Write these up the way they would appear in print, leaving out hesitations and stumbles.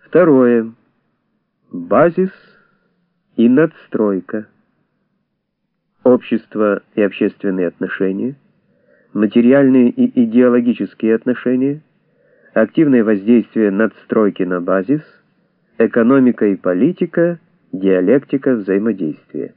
Второе. Базис и надстройка. Общество и общественные отношения, материальные и идеологические отношения, активное воздействие надстройки на базис, экономика и политика, диалектика взаимодействия.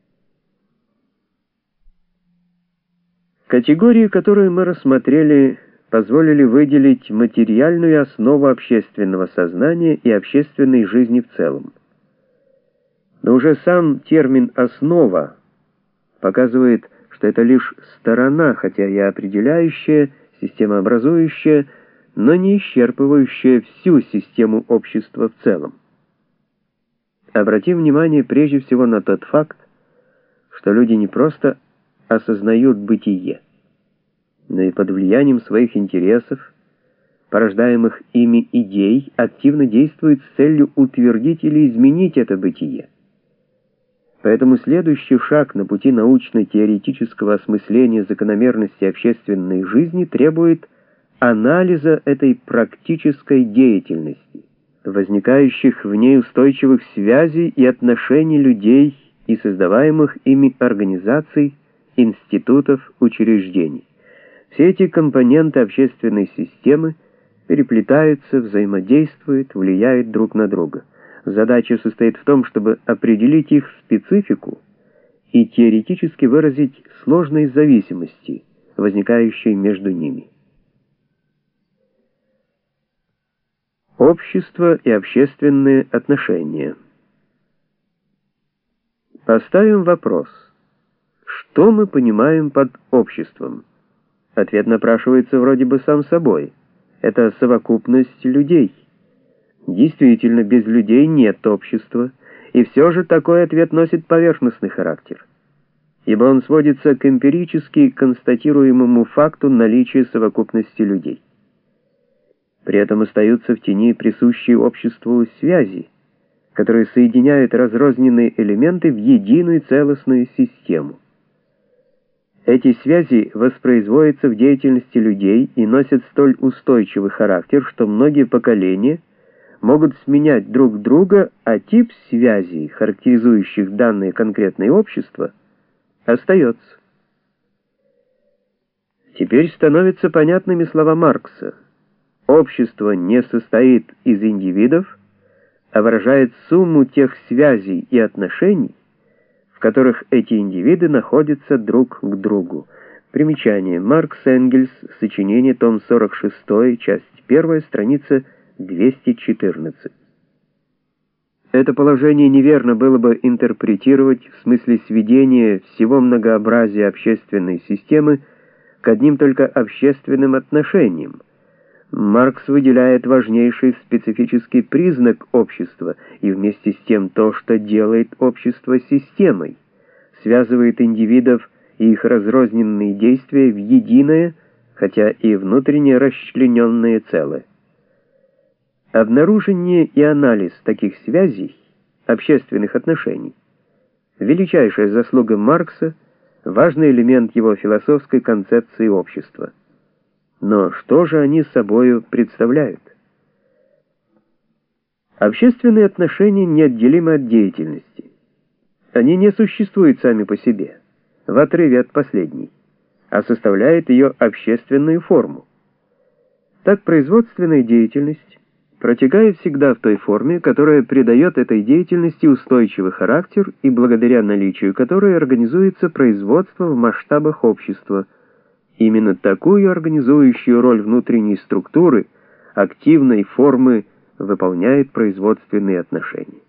Категории, которые мы рассмотрели, позволили выделить материальную основу общественного сознания и общественной жизни в целом. Но уже сам термин «основа» показывает, что это лишь сторона, хотя и определяющая, системообразующая, но не исчерпывающая всю систему общества в целом. Обратим внимание прежде всего на тот факт, что люди не просто осознают бытие, но и под влиянием своих интересов, порождаемых ими идей, активно действуют с целью утвердить или изменить это бытие. Поэтому следующий шаг на пути научно-теоретического осмысления закономерности общественной жизни требует анализа этой практической деятельности, возникающих в ней устойчивых связей и отношений людей и создаваемых ими организаций, институтов, учреждений. Все эти компоненты общественной системы переплетаются, взаимодействуют, влияют друг на друга. Задача состоит в том, чтобы определить их специфику и теоретически выразить сложные зависимости, возникающие между ними. Общество и общественные отношения. Поставим вопрос: что мы понимаем под обществом? Ответ напрашивается вроде бы сам собой. Это совокупность людей. Действительно, без людей нет общества, и все же такой ответ носит поверхностный характер, ибо он сводится к эмпирически констатируемому факту наличия совокупности людей. При этом остаются в тени присущие обществу связи, которые соединяют разрозненные элементы в единую целостную систему. Эти связи воспроизводятся в деятельности людей и носят столь устойчивый характер, что многие поколения могут сменять друг друга, а тип связей, характеризующих данное конкретное общество, остается. Теперь становятся понятными слова Маркса: общество не состоит из индивидов, а выражает сумму тех связей и отношений, в которых эти индивиды находятся друг к другу. Примечание. Маркс Энгельс. Сочинение. Том 46. Часть 1. Страница 214. Это положение неверно было бы интерпретировать в смысле сведения всего многообразия общественной системы к одним только общественным отношениям. Маркс выделяет важнейший специфический признак общества и вместе с тем то, что делает общество системой, связывает индивидов и их разрозненные действия в единое, хотя и внутренне расчлененное целое. Обнаружение и анализ таких связей, общественных отношений, величайшая заслуга Маркса, важный элемент его философской концепции общества. Но что же они собою представляют? Общественные отношения неотделимы от деятельности. Они не существуют сами по себе, в отрыве от последней, а составляют ее общественную форму. Так производственная деятельность протекает всегда в той форме, которая придает этой деятельности устойчивый характер и благодаря наличию которой организуется производство в масштабах общества. Именно такую организующую роль внутренней структуры, активной формы, выполняет производственные отношения.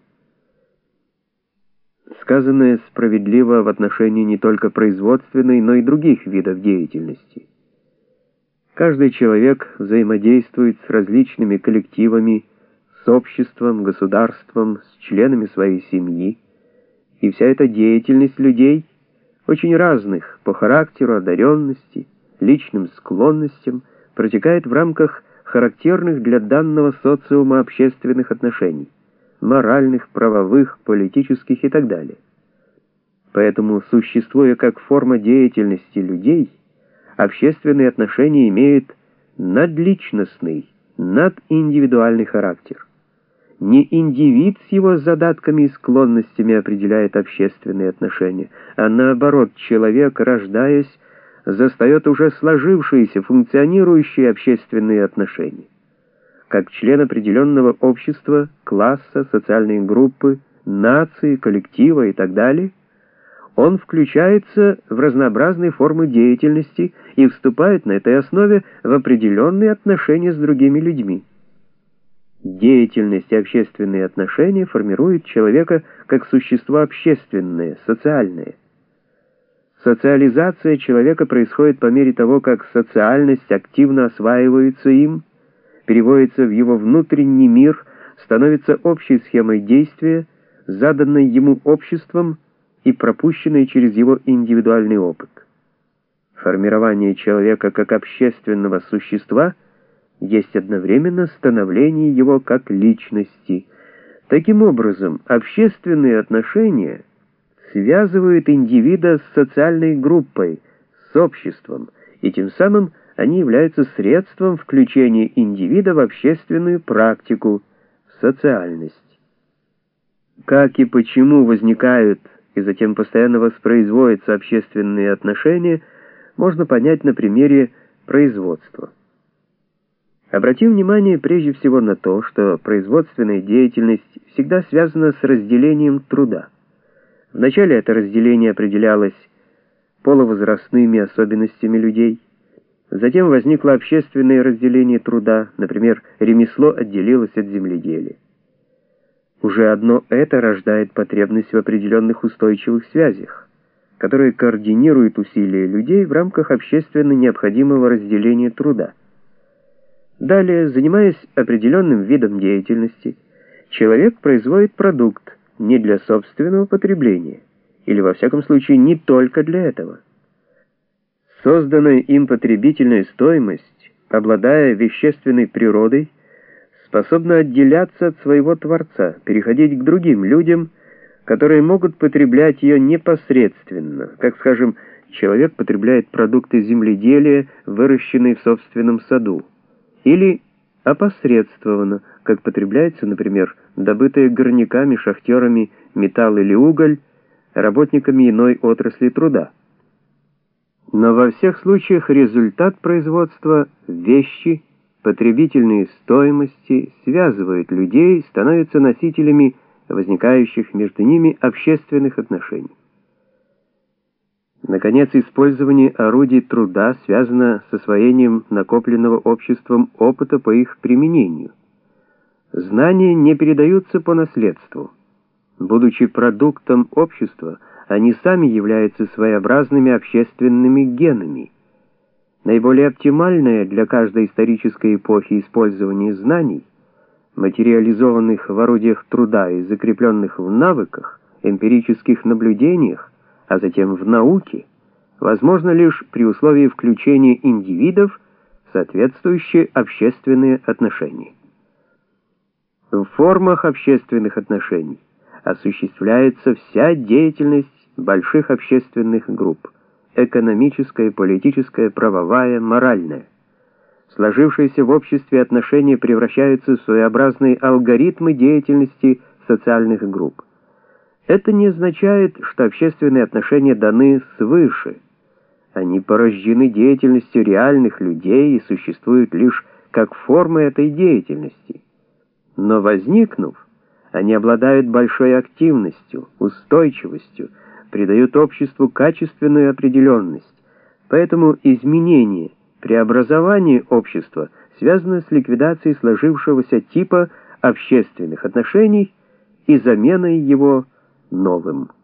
Сказанное справедливо в отношении не только производственной, но и других видов деятельности. Каждый человек взаимодействует с различными коллективами, с обществом, государством, с членами своей семьи, и вся эта деятельность людей, очень разных по характеру, одаренности, личным склонностям, протекает в рамках характерных для данного социума общественных отношений, моральных, правовых, политических и так далее. Поэтому, существуя как форма деятельности людей, общественные отношения имеют надличностный, надиндивидуальный характер. Не индивид с его задатками и склонностями определяет общественные отношения, а наоборот, человек, рождаясь, застает уже сложившиеся, функционирующие общественные отношения. Как член определенного общества, класса, социальной группы, нации, коллектива и так далее, он включается в разнообразные формы деятельности и вступает на этой основе в определенные отношения с другими людьми. Деятельность и общественные отношения формируют человека как существо общественное, социальное. Социализация человека происходит по мере того, как социальность активно осваивается им, переводится в его внутренний мир, становится общей схемой действия, заданной ему обществом и пропущенной через его индивидуальный опыт. Формирование человека как общественного существа есть одновременно становление его как личности. Таким образом, общественные отношения связывают индивида с социальной группой, с обществом, и тем самым они являются средством включения индивида в общественную практику, в социальность. Как и почему возникают и затем постоянно воспроизводятся общественные отношения, можно понять на примере производства. Обратим внимание прежде всего на то, что производственная деятельность всегда связана с разделением труда. Вначале это разделение определялось полувозрастными особенностями людей. Затем возникло общественное разделение труда, например, ремесло отделилось от земледелия. Уже одно это рождает потребность в определенных устойчивых связях, которые координируют усилия людей в рамках общественно необходимого разделения труда. Далее, занимаясь определенным видом деятельности, человек производит продукт не для собственного потребления, или во всяком случае не только для этого. Созданная им потребительная стоимость, обладая вещественной природой, способна отделяться от своего Творца, переходить к другим людям, которые могут потреблять ее непосредственно, как, скажем, человек потребляет продукты земледелия, выращенные в собственном саду, или опосредствованно, как потребляется, например, добытые горняками, шахтерами металл или уголь, работниками иной отрасли труда. Но во всех случаях результат производства — вещи, потребительные стоимости связывают людей, становятся носителями возникающих между ними общественных отношений. Наконец, использование орудий труда связано с освоением накопленного обществом опыта по их применению. Знания не передаются по наследству. Будучи продуктом общества, они сами являются своеобразными общественными генами. Наиболее оптимальное для каждой исторической эпохи использование знаний, материализованных в орудиях труда и закрепленных в навыках, эмпирических наблюдениях, а затем в науке, возможно лишь при условии включения индивидов в соответствующие общественные отношения. В формах общественных отношений осуществляется вся деятельность больших общественных групп: экономическая, политическая, правовая, моральная. Сложившиеся в обществе отношения превращаются в своеобразные алгоритмы деятельности социальных групп. Это не означает, что общественные отношения даны свыше. Они порождены деятельностью реальных людей и существуют лишь как формы этой деятельности. Но возникнув, они обладают большой активностью, устойчивостью, придают обществу качественную определенность. Поэтому изменение, преобразование общества связано с ликвидацией сложившегося типа общественных отношений и заменой его новым.